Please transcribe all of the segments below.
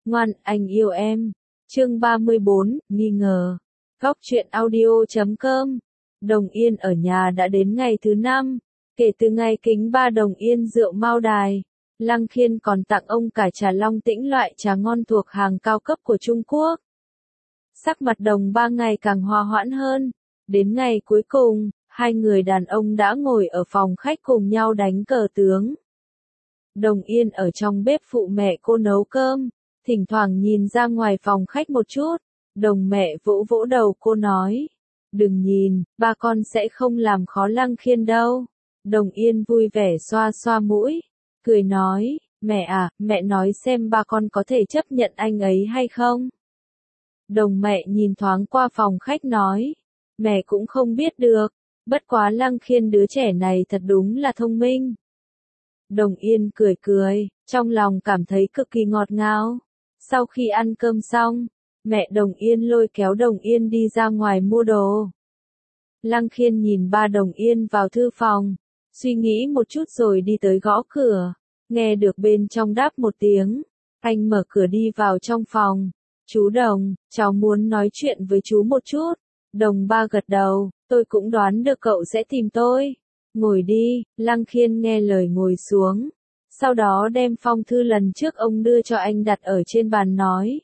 Ngoan, anh yêu em. Chương 34, nghi ngờ. Góc truyện audio.com. Đồng Yên ở nhà đã đến ngày thứ 5, kể từ ngày kính ba Đồng Yên rượu Mao Đài. Lăng Khiên còn tặng ông cả trà Long Tĩnh, loại trà ngon thuộc hàng cao cấp của Trung Quốc. Sắc mặt Đồng Ba ngày càng hòa hoãn hơn. Đến ngày cuối cùng, hai người đàn ông đã ngồi ở phòng khách cùng nhau đánh cờ tướng. Đồng Yên ở trong bếp phụ mẹ cô nấu cơm, thỉnh thoảng nhìn ra ngoài phòng khách một chút. Đồng mẹ vỗ vỗ đầu cô nói, đừng nhìn, ba con sẽ không làm khó Lăng Khiên đâu. Đồng Yên vui vẻ xoa xoa mũi, cười nói, mẹ à, mẹ nói xem ba con có thể chấp nhận anh ấy hay không. Đồng mẹ nhìn thoáng qua phòng khách nói, mẹ cũng không biết được, bất quá Lăng Khiên đứa trẻ này thật đúng là thông minh. Đồng Yên cười cười, trong lòng cảm thấy cực kỳ ngọt ngào. Sau khi ăn cơm xong, mẹ Đồng Yên lôi kéo Đồng Yên đi ra ngoài mua đồ. Lăng Khiên nhìn ba Đồng Yên vào thư phòng, suy nghĩ một chút rồi đi tới gõ cửa, nghe được bên trong đáp một tiếng, anh mở cửa đi vào trong phòng. Chú Đồng, cháu muốn nói chuyện với chú một chút. Đồng Ba gật đầu, tôi cũng đoán được cậu sẽ tìm tôi. Ngồi đi. Lăng Khiên nghe lời ngồi xuống, sau đó đem phong thư lần trước ông đưa cho anh đặt ở trên bàn nói.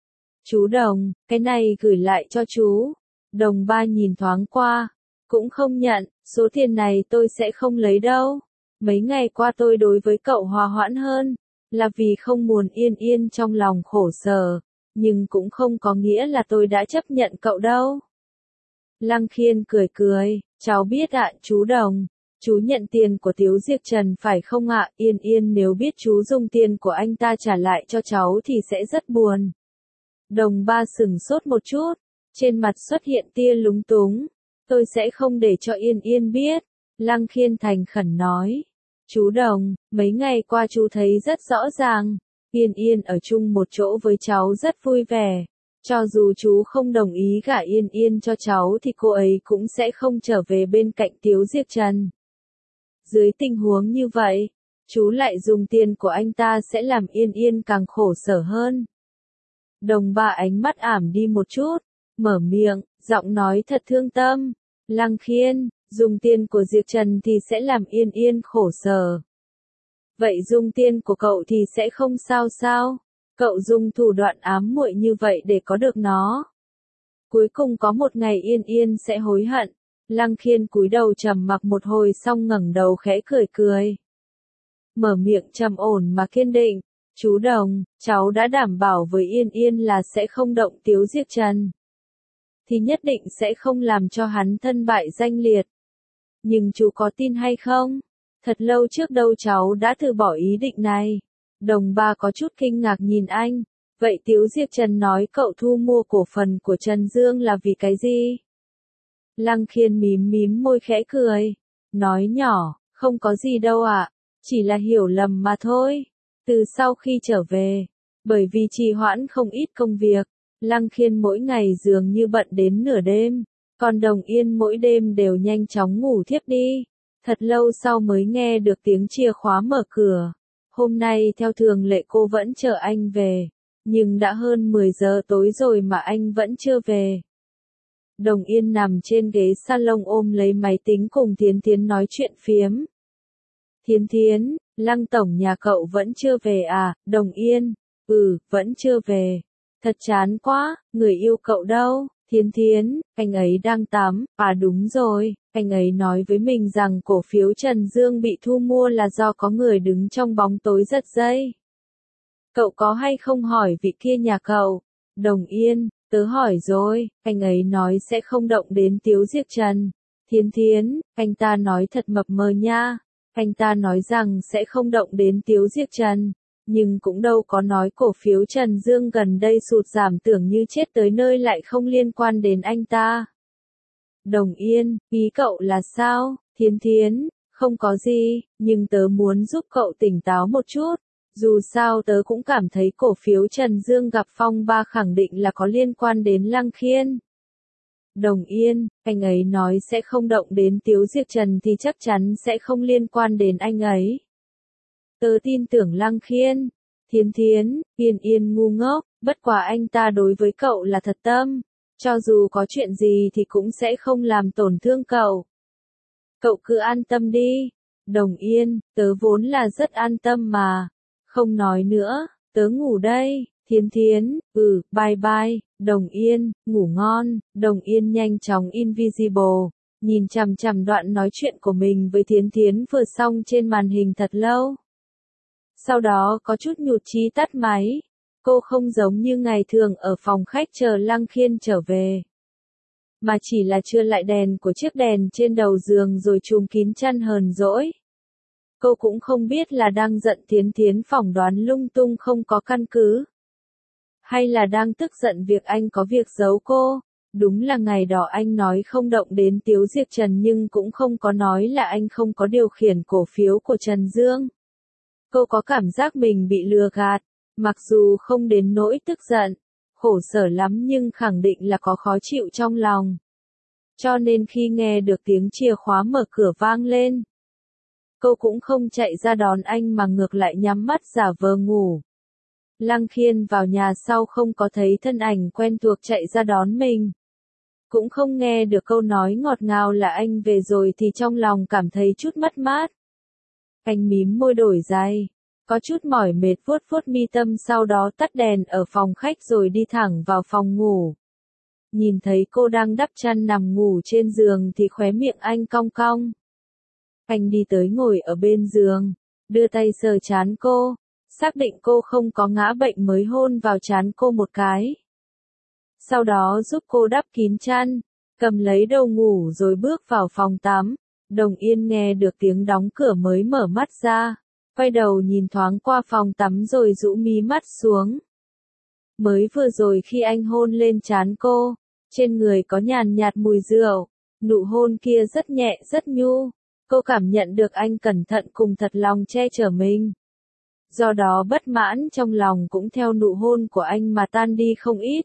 Chú Đồng, cái này gửi lại cho chú. Đồng Ba nhìn thoáng qua, cũng không nhận, số tiền này tôi sẽ không lấy đâu. Mấy ngày qua tôi đối với cậu hòa hoãn hơn, là vì không muốn Yên Yên trong lòng khổ sở, nhưng cũng không có nghĩa là tôi đã chấp nhận cậu đâu. Lăng Khiên cười cười, cháu biết ạ chú Đồng. Chú nhận tiền của Tiếu Diệc Trần phải không ạ? Yên Yên nếu biết chú dùng tiền của anh ta trả lại cho cháu thì sẽ rất buồn. Đồng Ba sửng sốt một chút, trên mặt xuất hiện tia lúng túng. Tôi sẽ không để cho Yên Yên biết. Lăng Khiên thành khẩn nói. Chú Đồng, mấy ngày qua chú thấy rất rõ ràng, Yên Yên ở chung một chỗ với cháu rất vui vẻ. Cho dù chú không đồng ý gả Yên Yên cho cháu thì cô ấy cũng sẽ không trở về bên cạnh Tiếu Diệc Trần. Dưới tình huống như vậy, chú lại dùng tiền của anh ta sẽ làm Yên Yên càng khổ sở hơn. Đồng Ba ánh mắt ảm đi một chút, mở miệng, giọng nói thật thương tâm. Lăng Khiên, dùng tiền của Diệc Trần thì sẽ làm Yên Yên khổ sở. Vậy dùng tiền của cậu thì sẽ không sao sao? Cậu dùng thủ đoạn ám muội như vậy để có được nó. Cuối cùng có một ngày Yên Yên sẽ hối hận. Lăng Khiên cúi đầu trầm mặc một hồi xong ngẩng đầu khẽ cười cười. Mở miệng trầm ổn mà kiên định. Chú Đồng, cháu đã đảm bảo với Yên Yên là sẽ không động Tiếu Diệc Trần. Thì nhất định sẽ không làm cho hắn thân bại danh liệt. Nhưng chú có tin hay không? Thật lâu trước đâu cháu đã từ bỏ ý định này. Đồng Ba có chút kinh ngạc nhìn anh. Vậy Tiếu Diệc Trần nói cậu thu mua cổ phần của Trần Dương là vì cái gì? Lăng Khiên mím mím môi khẽ cười. Nói nhỏ, không có gì đâu ạ. Chỉ là hiểu lầm mà thôi. Từ sau khi trở về, bởi vì trì hoãn không ít công việc, Lăng Khiên mỗi ngày dường như bận đến nửa đêm. Còn Đồng Yên mỗi đêm đều nhanh chóng ngủ thiếp đi. Thật lâu sau mới nghe được tiếng chìa khóa mở cửa. Hôm nay theo thường lệ cô vẫn chờ anh về. Nhưng đã hơn 10 giờ tối rồi mà anh vẫn chưa về. Đồng Yên nằm trên ghế salon ôm lấy máy tính cùng Thiến Thiến nói chuyện phiếm. Thiến Thiến, Lăng tổng nhà cậu vẫn chưa về à? Đồng Yên, vẫn chưa về. Thật chán quá, người yêu cậu đâu? Thiến Thiến, anh ấy đang tắm. À đúng rồi, anh ấy nói với mình rằng cổ phiếu Trần Dương bị thu mua là do có người đứng trong bóng tối giật dây. Cậu có hay không hỏi vị kia nhà cậu? Đồng Yên, tớ hỏi rồi, anh ấy nói sẽ không động đến Tiếu Diệc Trần. Thiến Thiến, anh ta nói thật mập mờ nha. Anh ta nói rằng sẽ không động đến Tiếu Diệc Trần, nhưng cũng đâu có nói cổ phiếu Trần Dương gần đây sụt giảm tưởng như chết tới nơi lại không liên quan đến anh ta. Đồng Yên, ý cậu là sao? Thiến Thiến, không có gì, nhưng tớ muốn giúp cậu tỉnh táo một chút. Dù sao tớ cũng cảm thấy cổ phiếu Trần Dương gặp phong ba khẳng định là có liên quan đến Lăng Khiên. Đồng Yên, anh ấy nói sẽ không động đến Tiếu Diệc Trần thì chắc chắn sẽ không liên quan đến anh ấy. Tớ tin tưởng Lăng Khiên. Thiến Thiến, Yên Yên ngu ngốc, bất quá anh ta đối với cậu là thật tâm, cho dù có chuyện gì thì cũng sẽ không làm tổn thương cậu. Cậu cứ an tâm đi. Đồng Yên, tớ vốn là rất an tâm mà. Không nói nữa, tớ ngủ đây. Thiến Thiến, bye bye. Đồng Yên, ngủ ngon. Đồng Yên nhanh chóng invisible, nhìn chằm chằm đoạn nói chuyện của mình với Thiến Thiến vừa xong trên màn hình thật lâu. Sau đó có chút nhụt chí tắt máy. Cô không giống như ngày thường ở phòng khách chờ Lăng Khiên trở về, mà chỉ là chưa lại đèn của chiếc đèn trên đầu giường rồi trùm kín chăn hờn dỗi. Cô cũng không biết là đang giận Thiến Thiến phỏng đoán lung tung không có căn cứ, hay là đang tức giận việc anh có việc giấu cô. Đúng là ngày đó anh nói không động đến Tiếu Diệp Trần nhưng cũng không có nói là anh không có điều khiển cổ phiếu của Trần Dương. Cô có cảm giác mình bị lừa gạt, mặc dù không đến nỗi tức giận, khổ sở lắm nhưng khẳng định là có khó chịu trong lòng. Cho nên khi nghe được tiếng chìa khóa mở cửa vang lên, cô cũng không chạy ra đón anh mà ngược lại nhắm mắt giả vờ ngủ. Lăng Khiên vào nhà sau không có thấy thân ảnh quen thuộc chạy ra đón mình, cũng không nghe được câu nói ngọt ngào là anh về rồi thì trong lòng cảm thấy chút mất mát. Anh mím môi đổi giày, có chút mỏi mệt vuốt vuốt mi tâm sau đó tắt đèn ở phòng khách rồi đi thẳng vào phòng ngủ. Nhìn thấy cô đang đắp chăn nằm ngủ trên giường thì khóe miệng anh cong cong. Anh đi tới ngồi ở bên giường, đưa tay sờ trán cô, xác định cô không có ngã bệnh mới hôn vào trán cô một cái. Sau đó giúp cô đắp kín chăn, cầm lấy đầu ngủ rồi bước vào phòng tắm. Đồng Yên nghe được tiếng đóng cửa mới mở mắt ra, quay đầu nhìn thoáng qua phòng tắm rồi rũ mí mắt xuống. Mới vừa rồi khi anh hôn lên trán cô, trên người có nhàn nhạt mùi rượu, nụ hôn kia rất nhẹ rất nhu, cô cảm nhận được anh cẩn thận cùng thật lòng che chở mình. Do đó bất mãn trong lòng cũng theo nụ hôn của anh mà tan đi không ít.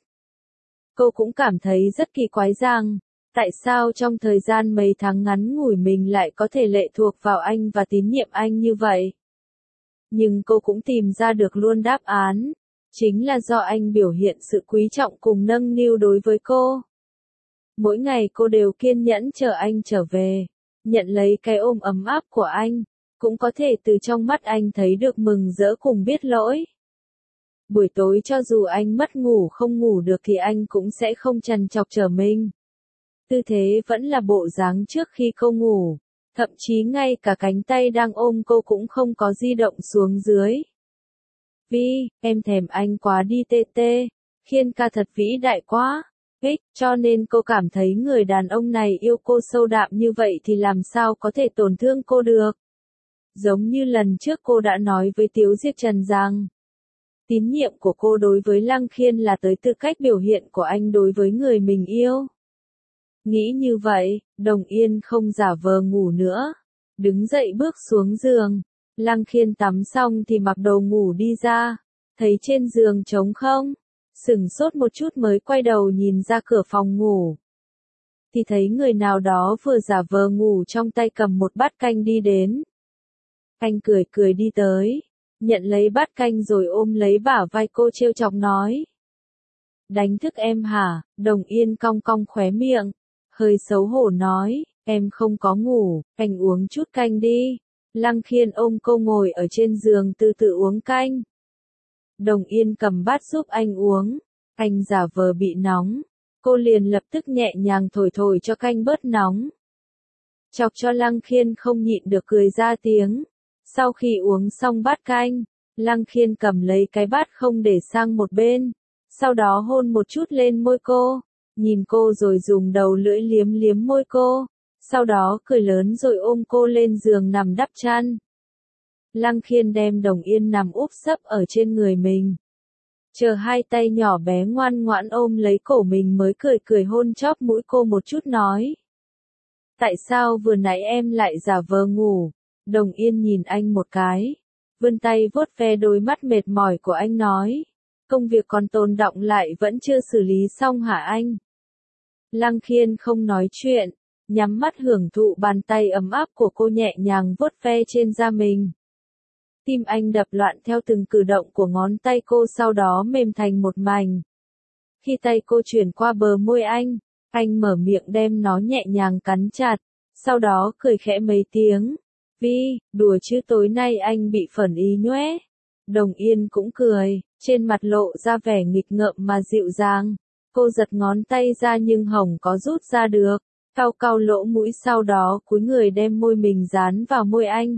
Cô cũng cảm thấy rất kỳ quái rằng, tại sao trong thời gian mấy tháng ngắn ngủi mình lại có thể lệ thuộc vào anh và tín nhiệm anh như vậy. Nhưng cô cũng tìm ra được luôn đáp án, chính là do anh biểu hiện sự quý trọng cùng nâng niu đối với cô. Mỗi ngày cô đều kiên nhẫn chờ anh trở về, nhận lấy cái ôm ấm áp của anh, cũng có thể từ trong mắt anh thấy được mừng rỡ cùng biết lỗi. Buổi tối cho dù anh mất ngủ không ngủ được thì anh cũng sẽ không trằn trọc chờ mình. Tư thế vẫn là bộ dáng trước khi cô ngủ, thậm chí ngay cả cánh tay đang ôm cô cũng không có di động xuống dưới. Vi, em thèm anh quá đi tê tê, Khiên ca thật vĩ đại quá. Cho nên cô cảm thấy người đàn ông này yêu cô sâu đậm như vậy thì làm sao có thể tổn thương cô được. Giống như lần trước cô đã nói với Tiếu Diệp Trần rằng, tín nhiệm của cô đối với Lăng Khiên là tới từ cách biểu hiện của anh đối với người mình yêu. Nghĩ như vậy, Đồng Yên không giả vờ ngủ nữa, đứng dậy bước xuống giường. Lăng Khiên tắm xong thì mặc đồ ngủ đi ra, thấy trên giường trống không, sửng sốt một chút mới quay đầu nhìn ra cửa phòng ngủ. Thì thấy người nào đó vừa giả vờ ngủ trong tay cầm một bát canh đi đến. Anh cười cười đi tới, nhận lấy bát canh rồi ôm lấy bả vai cô trêu chọc nói. Đánh thức em hả? Đồng Yên cong cong khóe miệng, hơi xấu hổ nói, em không có ngủ, anh uống chút canh đi. Lăng Khiên ôm cô ngồi ở trên giường từ từ uống canh. Đồng Yên cầm bát giúp anh uống, anh giả vờ bị nóng, cô liền lập tức nhẹ nhàng thổi thổi cho canh bớt nóng. Chọc cho Lăng Khiên không nhịn được cười ra tiếng. Sau khi uống xong bát canh, Lăng Khiên cầm lấy cái bát không để sang một bên, sau đó hôn một chút lên môi cô, nhìn cô rồi dùng đầu lưỡi liếm liếm môi cô, sau đó cười lớn rồi ôm cô lên giường nằm đắp chăn. Lăng Khiên đem Đồng Yên nằm úp sấp ở trên người mình, chờ hai tay nhỏ bé ngoan ngoãn ôm lấy cổ mình mới cười cười hôn chóp mũi cô một chút nói. Tại sao vừa nãy em lại giả vờ ngủ? Đồng Yên nhìn anh một cái, vươn tay vuốt ve đôi mắt mệt mỏi của anh nói. Công việc còn tồn đọng lại vẫn chưa xử lý xong hả anh? Lăng Khiên không nói chuyện, nhắm mắt hưởng thụ bàn tay ấm áp của cô nhẹ nhàng vuốt ve trên da mình. Tim anh đập loạn theo từng cử động của ngón tay cô, sau đó mềm thành một mảnh. Khi tay cô chuyển qua bờ môi anh mở miệng đem nó nhẹ nhàng cắn chặt, sau đó cười khẽ mấy tiếng. Vi, đùa chứ tối nay anh bị phởn ý nhoé. Đồng Yên cũng cười, trên mặt lộ ra vẻ nghịch ngợm mà dịu dàng. Cô giật ngón tay ra nhưng hồng có rút ra được, cau cau lỗ mũi, sau đó cúi người đem môi mình dán vào môi anh.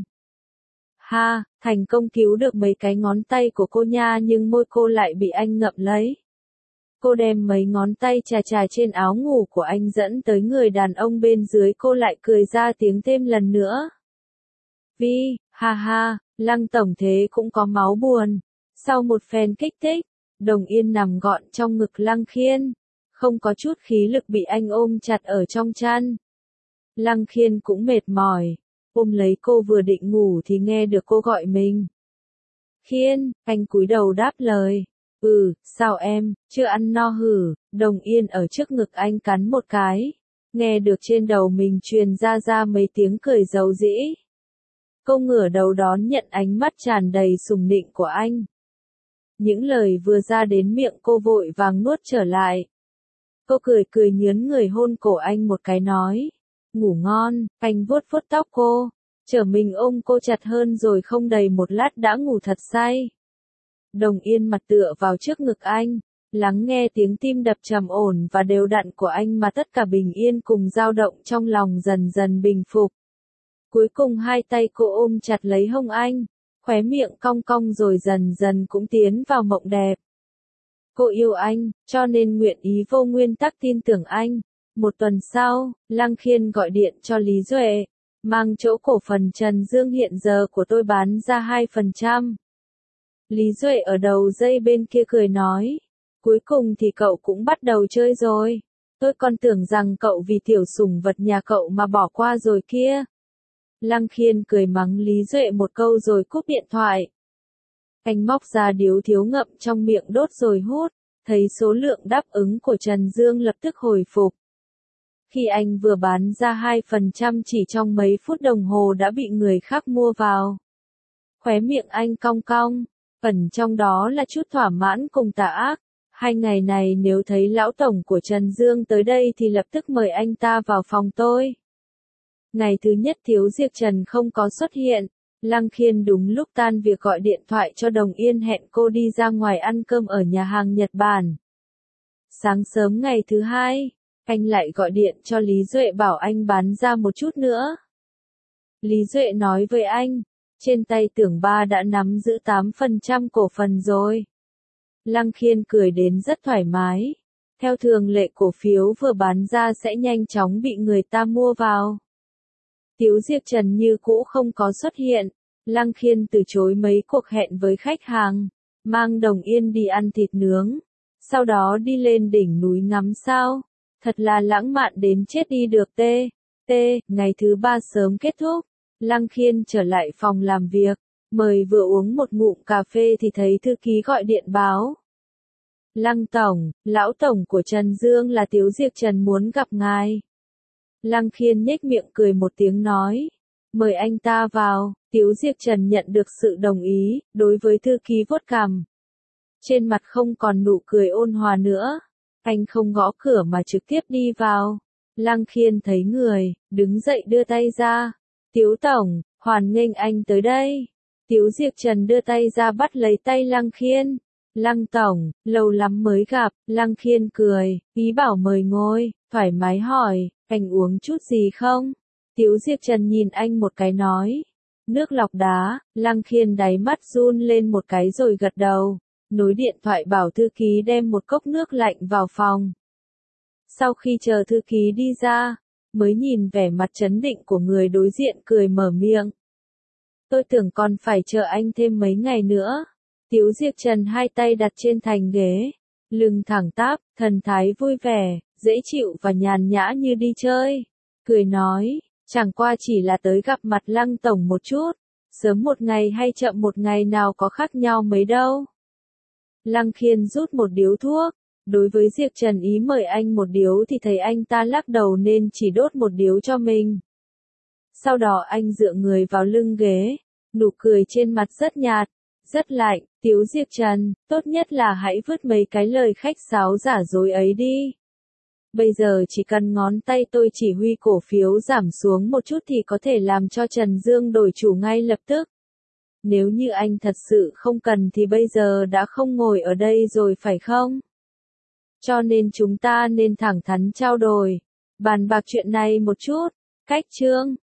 Ha, thành công cứu được mấy cái ngón tay của cô nha, nhưng môi cô lại bị anh ngậm lấy. Cô đem mấy ngón tay chà chà trên áo ngủ của anh dẫn tới người đàn ông bên dưới, cô lại cười ra tiếng thêm lần nữa. Vi, ha ha, Lăng tổng thế cũng có máu buồn. Sau một phen kích thích, Đồng Yên nằm gọn trong ngực Lăng Khiên, không có chút khí lực bị anh ôm chặt ở trong chăn. Lăng Khiên cũng mệt mỏi, ôm lấy cô vừa định ngủ thì nghe được cô gọi mình. Khiên, anh cúi đầu đáp lời. Sao em, chưa ăn no hử? Đồng Yên ở trước ngực anh cắn một cái, nghe được trên đầu mình truyền ra mấy tiếng cười giàu dĩ. Cô ngửa đầu đón nhận ánh mắt tràn đầy sùng nịnh của anh. Những lời vừa ra đến miệng cô vội vàng nuốt trở lại. Cô cười nhướn người hôn cổ anh một cái nói. Ngủ ngon, anh vuốt vuốt tóc cô, trở mình ôm cô chặt hơn rồi không đầy một lát đã ngủ thật say. Đồng Yên mặt tựa vào trước ngực anh, lắng nghe tiếng tim đập trầm ổn và đều đặn của anh mà tất cả bình yên cùng dao động trong lòng dần dần bình phục. Cuối cùng hai tay cô ôm chặt lấy hông anh, khóe miệng cong cong rồi dần dần cũng tiến vào mộng đẹp. Cô yêu anh, cho nên nguyện ý vô nguyên tắc tin tưởng anh. Một tuần sau, Lăng Khiên gọi điện cho Lý Duệ, mang chỗ cổ phần Trần Dương hiện giờ của tôi bán ra 2%. Lý Duệ ở đầu dây bên kia cười nói, cuối cùng thì cậu cũng bắt đầu chơi rồi. Tôi còn tưởng rằng cậu vì tiểu sủng vật nhà cậu mà bỏ qua rồi kia. Lăng Khiên cười mắng Lý Duệ một câu rồi cúp điện thoại. Anh móc ra điếu thiếu ngậm trong miệng đốt rồi hút, thấy số lượng đáp ứng của Trần Dương lập tức hồi phục. Khi anh vừa bán ra 2% chỉ trong mấy phút đồng hồ đã bị người khác mua vào. Khóe miệng anh cong cong, ẩn trong đó là chút thỏa mãn cùng tà ác. 2 ngày này nếu thấy lão tổng của Trần Dương tới đây thì lập tức mời anh ta vào phòng tôi. Ngày thứ nhất Thiếu Diệp Trần không có xuất hiện, Lăng Khiên đúng lúc tan việc gọi điện thoại cho Đồng Yên hẹn cô đi ra ngoài ăn cơm ở nhà hàng Nhật Bản. Sáng sớm ngày thứ hai, anh lại gọi điện cho Lý Duệ bảo anh bán ra một chút nữa. Lý Duệ nói với anh, trên tay Tưởng Ba đã nắm giữ 8% cổ phần rồi. Lăng Khiên cười đến rất thoải mái. Theo thường lệ cổ phiếu vừa bán ra sẽ nhanh chóng bị người ta mua vào. Tiếu Diệp Trần như cũ không có xuất hiện. Lăng Khiên từ chối mấy cuộc hẹn với khách hàng, mang Đồng Yên đi ăn thịt nướng, sau đó đi lên đỉnh núi ngắm sao. Thật là lãng mạn đến chết đi được tê. Ngày thứ 3 sớm kết thúc, Lăng Khiên trở lại phòng làm việc, mời vừa uống một ngụm cà phê thì thấy thư ký gọi điện báo. Lăng tổng, lão tổng của Trần Dương là Tiếu Diệp Trần muốn gặp ngài. Lăng Khiên nhếch miệng cười một tiếng nói, mời anh ta vào. Tiếu Diệp Trần nhận được sự đồng ý, đối với thư ký vuốt cằm. Trên mặt không còn nụ cười ôn hòa nữa. Anh không gõ cửa mà trực tiếp đi vào. Lăng Khiên thấy người, đứng dậy đưa tay ra. Tiếu tổng, hoan nghênh anh tới đây. Tiếu Diệp Trần đưa tay ra bắt lấy tay Lăng Khiên. Lăng tổng, lâu lắm mới gặp. Lăng Khiên cười, ý bảo mời ngồi, thoải mái hỏi, anh uống chút gì không? Tiếu Diệp Trần nhìn anh một cái nói, nước lọc đá. Lăng Khiên đáy mắt run lên một cái rồi gật đầu. Nối điện thoại bảo thư ký đem một cốc nước lạnh vào phòng. Sau khi chờ thư ký đi ra, mới nhìn vẻ mặt trấn định của người đối diện cười mở miệng. Tôi tưởng còn phải chờ anh thêm mấy ngày nữa. Tiếu Diệp Trần hai tay đặt trên thành ghế, lưng thẳng tắp, thần thái vui vẻ, dễ chịu và nhàn nhã như đi chơi. Cười nói, chẳng qua chỉ là tới gặp mặt Lăng tổng một chút, sớm một ngày hay chậm một ngày nào có khác nhau mấy đâu. Lăng Khiên rút một điếu thuốc, đối với Diệp Trần ý mời anh một điếu thì thấy anh ta lắc đầu nên chỉ đốt một điếu cho mình. Sau đó anh dựa người vào lưng ghế, Nụ cười trên mặt rất nhạt, rất lạnh, Tiếu Diệp Trần, tốt nhất là hãy vứt mấy cái lời khách sáo giả dối ấy đi. Bây giờ chỉ cần ngón tay tôi chỉ huy cổ phiếu giảm xuống một chút thì có thể làm cho Trần Dương đổi chủ ngay lập tức. Nếu như anh thật sự không cần thì bây giờ đã không ngồi ở đây rồi phải không? Cho nên chúng ta nên thẳng thắn trao đổi, bàn bạc chuyện này một chút. Cách chương